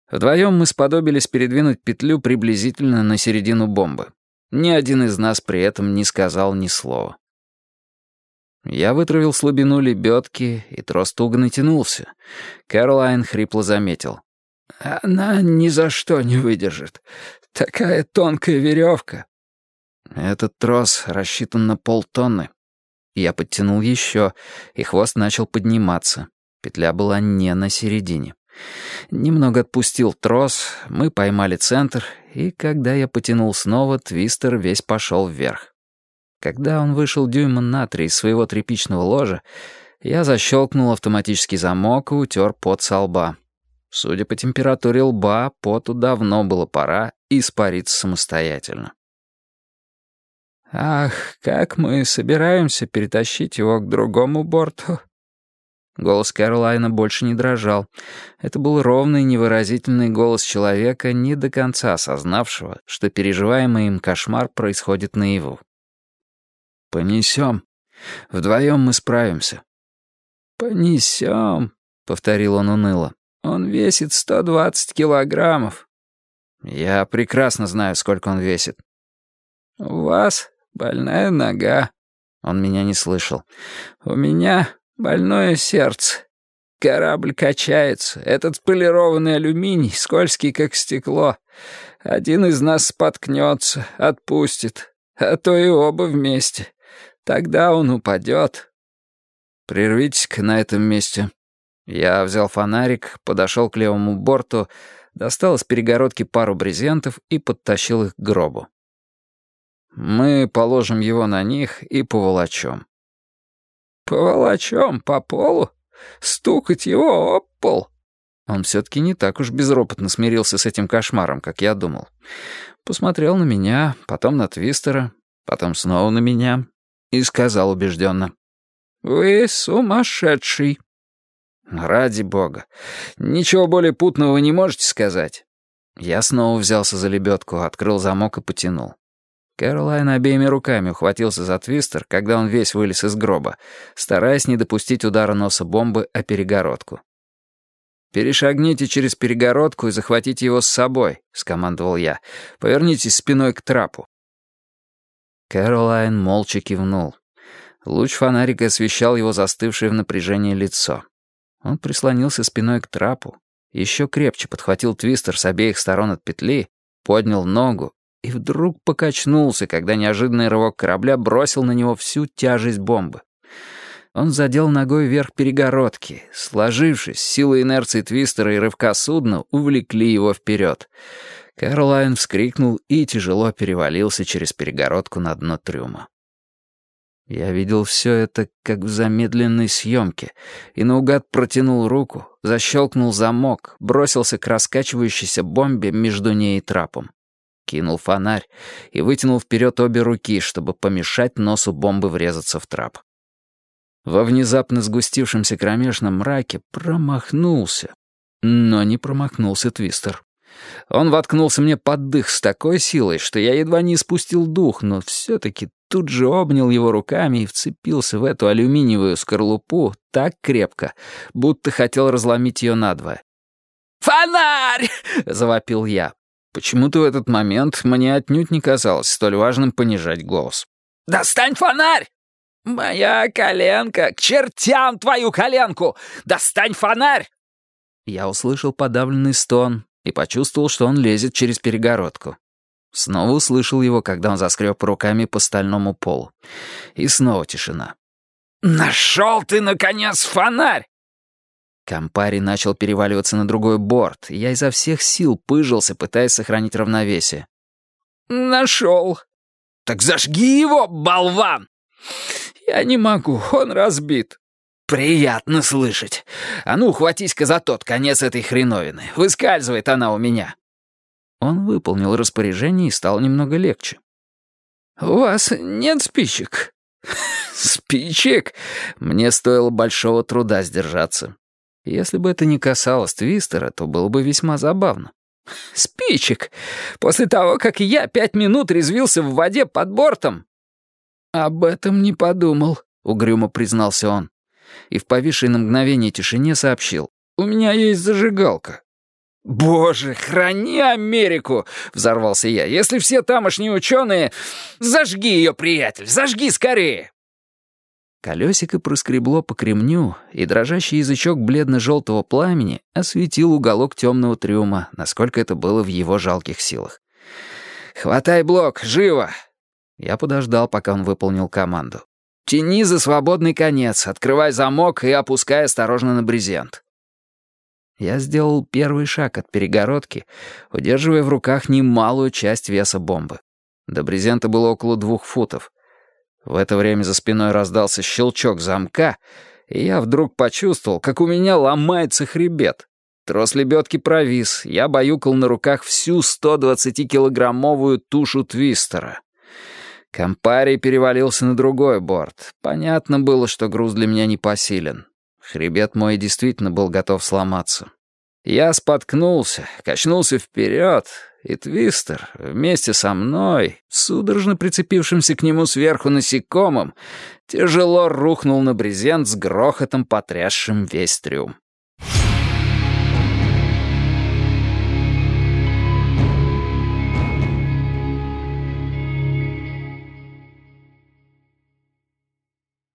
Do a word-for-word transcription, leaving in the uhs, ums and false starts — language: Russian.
Вдвоем мы сподобились передвинуть петлю приблизительно на середину бомбы. Ни один из нас при этом не сказал ни слова. Я вытравил слабину лебедки, и трос туго натянулся. Кэролайн хрипло заметил: «Она ни за что не выдержит. Такая тонкая веревка». Этот трос рассчитан на полтонны. Я подтянул еще, и хвост начал подниматься. Петля была не на середине. Немного отпустил трос, мы поймали центр, и когда я потянул снова, твистер весь пошел вверх. Когда он вышел дюйма на три из своего тряпичного ложа, я защелкнул автоматический замок и утер пот со лба. Судя по температуре лба, поту давно было пора испариться самостоятельно. «Ах, как мы собираемся перетащить его к другому борту?» Голос Кэролайна больше не дрожал. Это был ровный, невыразительный голос человека, не до конца осознавшего, что переживаемый им кошмар происходит наяву. «Понесем. Вдвоем мы справимся». «Понесем», — повторил он уныло. «Он весит сто двадцать килограммов». «Я прекрасно знаю, сколько он весит». «У вас больная нога». Он меня не слышал. «У меня больное сердце. Корабль качается. Этот полированный алюминий скользкий, как стекло. Один из нас споткнется, отпустит, а то и оба вместе. Тогда он упадет». «Прервитесь-ка на этом месте». Я взял фонарик, подошел к левому борту, достал из перегородки пару брезентов и подтащил их к гробу. «Мы положим его на них и поволочем». «Поволочем по полу? Стукать его об пол?» Он все-таки не так уж безропотно смирился с этим кошмаром, как я думал. Посмотрел на меня, потом на Твистера, потом снова на меня и сказал убежденно: «Вы сумасшедший». «Ради бога. Ничего более путного вы не можете сказать?» Я снова взялся за лебедку, открыл замок и потянул. Кэролайн обеими руками ухватился за твистер, когда он весь вылез из гроба, стараясь не допустить удара носа бомбы о перегородку. «Перешагните через перегородку и захватите его с собой», — скомандовал я. «Повернитесь спиной к трапу». Кэролайн молча кивнул. Луч фонарика освещал его застывшее в напряжении лицо. Он прислонился спиной к трапу, еще крепче подхватил твистер с обеих сторон от петли, поднял ногу и вдруг покачнулся, когда неожиданный рывок корабля бросил на него всю тяжесть бомбы. Он задел ногой вверх перегородки. Сложившись, силой инерции твистера и рывка судна увлекли его вперед. Кэролайн вскрикнул и тяжело перевалился через перегородку на дно трюма. Я видел все это, как в замедленной съемке, и наугад протянул руку, защелкнул замок, бросился к раскачивающейся бомбе между ней и трапом. Кинул фонарь и вытянул вперед обе руки, чтобы помешать носу бомбы врезаться в трап. Во внезапно сгустившемся кромешном мраке промахнулся, но не промахнулся Твистер. Он воткнулся мне под дых с такой силой, что я едва не испустил дух, но все-таки тут же обнял его руками и вцепился в эту алюминиевую скорлупу так крепко, будто хотел разломить ее надвое. «Фонарь!» — завопил я. Почему-то в этот момент мне отнюдь не казалось столь важным понижать голос. «Достань фонарь!» «Моя коленка! К чертям твою коленку! Достань фонарь!» Я услышал подавленный стон и почувствовал, что он лезет через перегородку. Снова услышал его, когда он заскреб руками по стальному полу. И снова тишина. «Нашел ты, наконец, фонарь!» Кампари начал переваливаться на другой борт, и я изо всех сил пыжился, пытаясь сохранить равновесие. «Нашел!» «Так зажги его, болван!» «Я не могу, он разбит». «Приятно слышать. А ну, хватись-ка за тот конец этой хреновины. Выскальзывает она у меня». Он выполнил распоряжение и стало немного легче. «У вас нет спичек?» «Спичек?» Мне стоило большого труда сдержаться. Если бы это не касалось Твистера, то было бы весьма забавно. «Спичек? После того, как я пять минут резвился в воде под бортом?» «Об этом не подумал», — угрюмо признался он. И в повисшей на мгновение тишине сообщил: «У меня есть зажигалка». «Боже, храни Америку!» — взорвался я. «Если все тамошние ученые... Зажги ее, приятель, зажги скорее!» Колесико проскребло по кремню, и дрожащий язычок бледно-желтого пламени осветил уголок темного трюма, насколько это было в его жалких силах. «Хватай блок, живо!» Я подождал, пока он выполнил команду. «Тяни за свободный конец, открывай замок и опускай осторожно на брезент». Я сделал первый шаг от перегородки, удерживая в руках немалую часть веса бомбы. До брезента было около двух футов. В это время за спиной раздался щелчок замка, и я вдруг почувствовал, как у меня ломается хребет. Трос лебедки провис, я баюкал на руках всю сто двадцатикилограммовую тушу твистера. Кампарий перевалился на другой борт. Понятно было, что груз для меня непосилен. Хребет мой действительно был готов сломаться. Я споткнулся, качнулся вперед, и твистер вместе со мной, судорожно прицепившимся к нему сверху насекомым, тяжело рухнул на брезент с грохотом, потрясшим весь трюм.